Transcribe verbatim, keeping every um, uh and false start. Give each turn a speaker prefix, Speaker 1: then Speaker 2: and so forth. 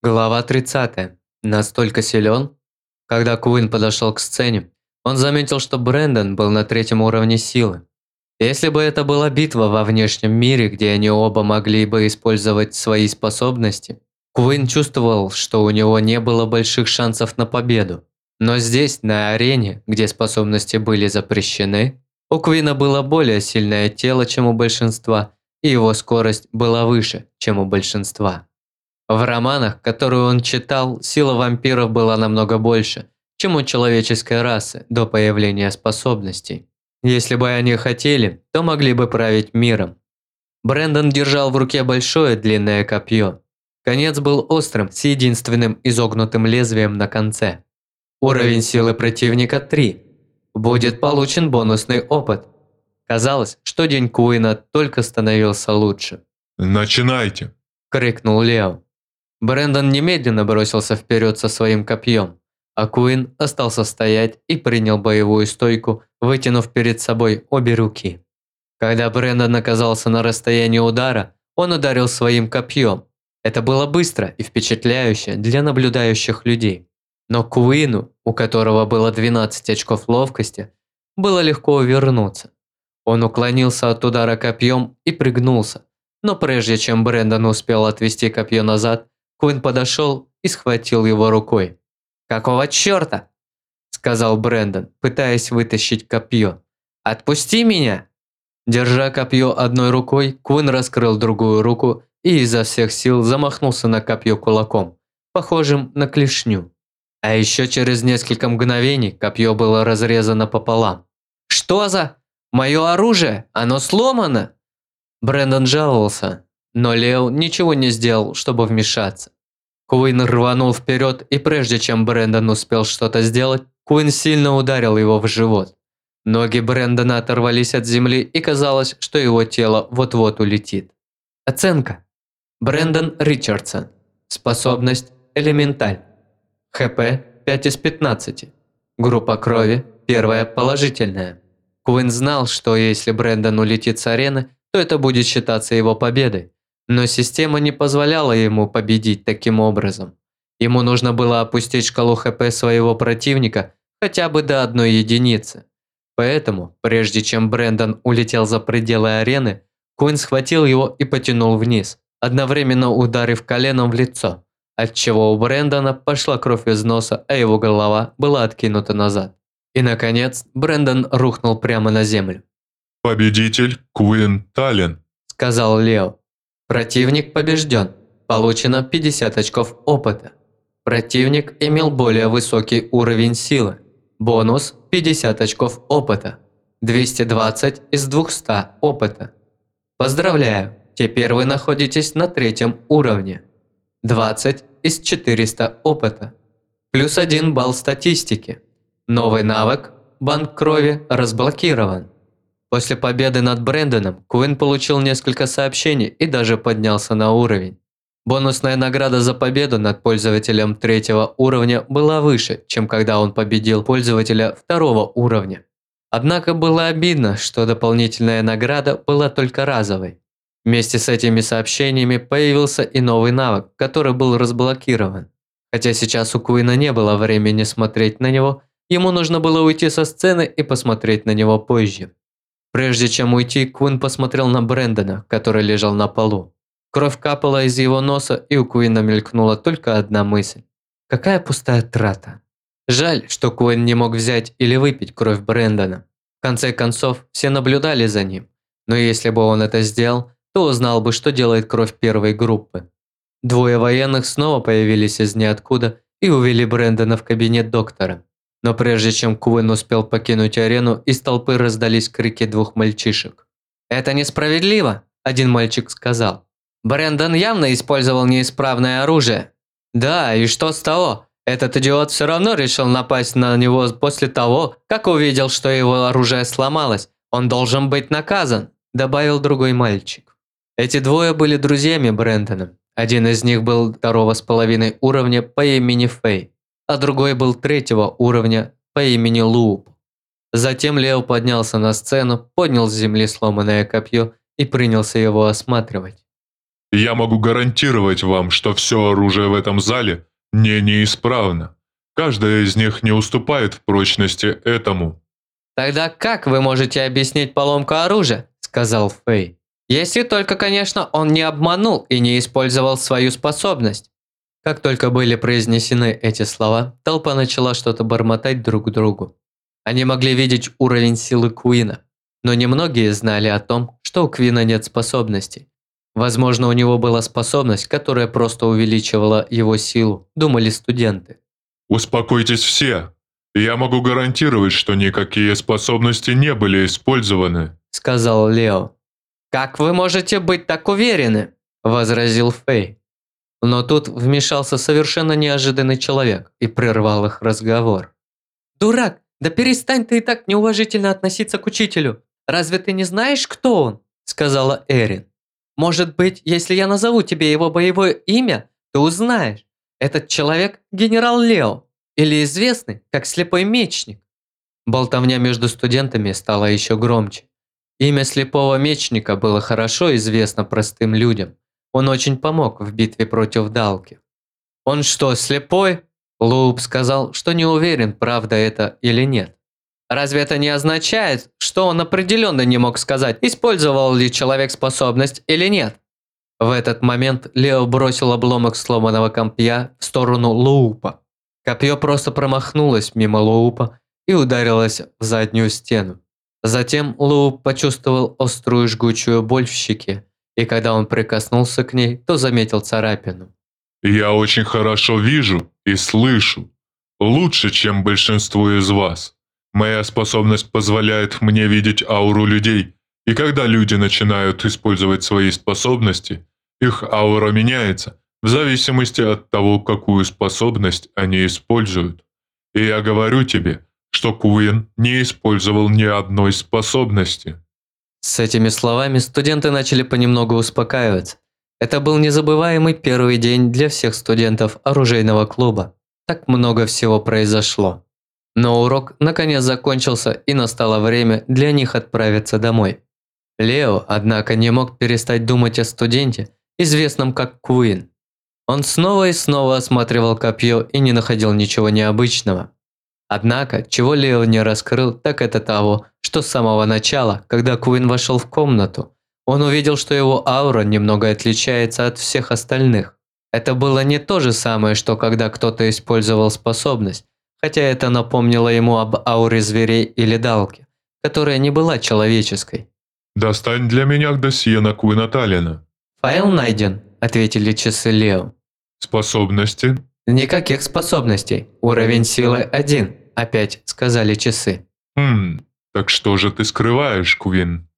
Speaker 1: Глава тридцатая. Настолько силен? Когда Куин подошел к сцене, он заметил, что Брэндон был на третьем уровне силы. Если бы это была битва во внешнем мире, где они оба могли бы использовать свои способности, Куин чувствовал, что у него не было больших шансов на победу. Но здесь, на арене, где способности были запрещены, у Куина было более сильное тело, чем у большинства, и его скорость была выше, чем у большинства. В романах, которые он читал, сила вампиров была намного больше, чем у человеческой расы до появления способностей. Если бы они хотели, то могли бы править миром. Брэндон держал в руке большое длинное копье. Конец был острым, с единственным изогнутым лезвием на конце. Уровень силы противника три. Будет получен бонусный опыт. Казалось, что день Куина только становился лучше.
Speaker 2: «Начинайте!»
Speaker 1: – крикнул Лео. Брэндон немедленно бросился вперед со своим копьем, а Куин остался стоять и принял боевую стойку, вытянув перед собой обе руки. Когда Брэндон оказался на расстоянии удара, он ударил своим копьем. Это было быстро и впечатляюще для наблюдающих людей. Но Куину, у которого было двенадцать очков ловкости, было легко увернуться. Он уклонился от удара копьем и пригнулся, но прежде чем Брэндон успел отвести копье назад, Куин подошел и схватил его рукой. «Какого черта?» – сказал Брэндон, пытаясь вытащить копье. «Отпусти меня!» Держа копье одной рукой, Куин раскрыл другую руку и изо всех сил замахнулся на копье кулаком, похожим на клешню. А еще через несколько мгновений копье было разрезано пополам. «Что за? Мое оружие? Оно сломано!» Брэндон жаловался, но Лео ничего не сделал, чтобы вмешаться. Куин рванул вперед, и прежде чем Брэндон успел что-то сделать, Куин сильно ударил его в живот. Ноги Брэндона оторвались от земли, и казалось, что его тело вот-вот улетит. Оценка. Брэндон Ричардсон. Способность элементаль. ХП пять из пятнадцати. Группа крови первая положительная. Куин знал, что если Брэндон улетит с арены, то это будет считаться его победой. Но система не позволяла ему победить таким образом. Ему нужно было опустить шкалу ХП своего противника хотя бы до одной единицы. Поэтому, прежде чем Брэндон улетел за пределы арены, Куин схватил его и потянул вниз, одновременно ударив коленом в лицо, отчего у Брэндона пошла кровь из носа, а его голова была откинута назад. И наконец, Брэндон рухнул прямо на землю.
Speaker 2: «Победитель Куин Таллен»,
Speaker 1: – сказал Лео. Противник побежден. Получено пятьдесят очков опыта. Противник имел более высокий уровень силы. Бонус пятьдесят очков опыта. двести двадцать из двухсот опыта. Поздравляю, теперь вы находитесь на третьем уровне. двадцать из четырёхсот опыта. Плюс один балл статистики. Новый навык «Банк крови» разблокирован. После победы над Брэндоном Куин получил несколько сообщений и даже поднялся на уровень. Бонусная награда за победу над пользователем третьего уровня была выше, чем когда он победил пользователя второго уровня. Однако было обидно, что дополнительная награда была только разовой. Вместе с этими сообщениями появился и новый навык, который был разблокирован. Хотя сейчас у Куина не было времени смотреть на него, ему нужно было уйти со сцены и посмотреть на него позже. Прежде чем уйти, Куин посмотрел на Брэндона, который лежал на полу. Кровь капала из его носа, и у Куина мелькнула только одна мысль. Какая пустая трата. Жаль, что Куин не мог взять или выпить кровь Брэндона. В конце концов, все наблюдали за ним. Но если бы он это сделал, то узнал бы, что делает кровь первой группы. Двое военных снова появились из ниоткуда и увели Брэндона в кабинет доктора. Но прежде чем Куин успел покинуть арену, из толпы раздались крики двух мальчишек. «Это несправедливо!» – один мальчик сказал. «Брэндон явно использовал неисправное оружие». «Да, и что с того? Этот идиот все равно решил напасть на него после того, как увидел, что его оружие сломалось. Он должен быть наказан», – добавил другой мальчик. Эти двое были друзьями Брэндона. Один из них был второго с половиной уровня по имени Фэй, а другой был третьего уровня по имени Луп. Затем Лео поднялся на сцену, поднял с земли сломанное копье и принялся его осматривать.
Speaker 2: Я могу гарантировать вам, что все оружие в этом зале не неисправно. Каждая из них не уступает в прочности этому.
Speaker 1: «Тогда как вы можете объяснить поломку оружия?» – сказал Фэй. «Если только, конечно, он не обманул и не использовал свою способность». Как только были произнесены эти слова, толпа начала что-то бормотать друг другу. Они могли видеть уровень силы Куина, но немногие знали о том, что у Квина нет способностей. Возможно, у него была способность, которая просто увеличивала его силу, думали студенты.
Speaker 2: Успокойтесь все. Я могу гарантировать, что никакие способности не были использованы.
Speaker 1: Сказал Лео. «Как вы можете быть так уверены?» – возразил Фэй. Но тут вмешался совершенно неожиданный человек и прервал их разговор. «Дурак, да перестань ты и так неуважительно относиться к учителю. Разве ты не знаешь, кто он?» – сказала Эрин. «Может быть, если я назову тебе его боевое имя, ты узнаешь. Этот человек – генерал Лео, или известный как Слепой Мечник». Болтовня между студентами стала еще громче. Имя Слепого Мечника было хорошо известно простым людям. Он очень помог в битве против Далки. «Он что, слепой?» Лууп сказал, что не уверен, правда это или нет. «Разве это не означает, что он определенно не мог сказать, использовал ли человек способность или нет?» В этот момент Лео бросил обломок сломанного копья в сторону Луупа. Копье просто промахнулось мимо Луупа и ударилось в заднюю стену. Затем Лууп почувствовал острую жгучую боль в щеке, и когда он прикоснулся к ней, то заметил царапину.
Speaker 2: Я очень хорошо вижу и слышу. Лучше, чем большинство из вас. Моя способность позволяет мне видеть ауру людей, и когда люди начинают использовать свои способности, их аура меняется в зависимости от того, какую способность они используют. И я говорю тебе, что Куин не использовал ни одной способности.
Speaker 1: С этими словами студенты начали понемногу успокаиваться. Это был незабываемый первый день для всех студентов оружейного клуба. Так много всего произошло. Но урок наконец закончился, и настало время для них отправиться домой. Лео, однако, не мог перестать думать о студенте, известном как Куин. Он снова и снова осматривал копье и не находил ничего необычного. Однако, чего Лео не раскрыл, так это того, что с самого начала, когда Куин вошел в комнату, он увидел, что его аура немного отличается от всех остальных. Это было не то же самое, что когда кто-то использовал способность, хотя это напомнило ему об ауре зверей или Далки, которая не была человеческой.
Speaker 2: Достань для меня досье на Куина Таллина.
Speaker 1: «Файл найден», – ответили часы Лео.
Speaker 2: Способности?
Speaker 1: «Никаких способностей. Уровень силы один», – опять сказали часы.
Speaker 2: Хм, так что же ты скрываешь, Куин?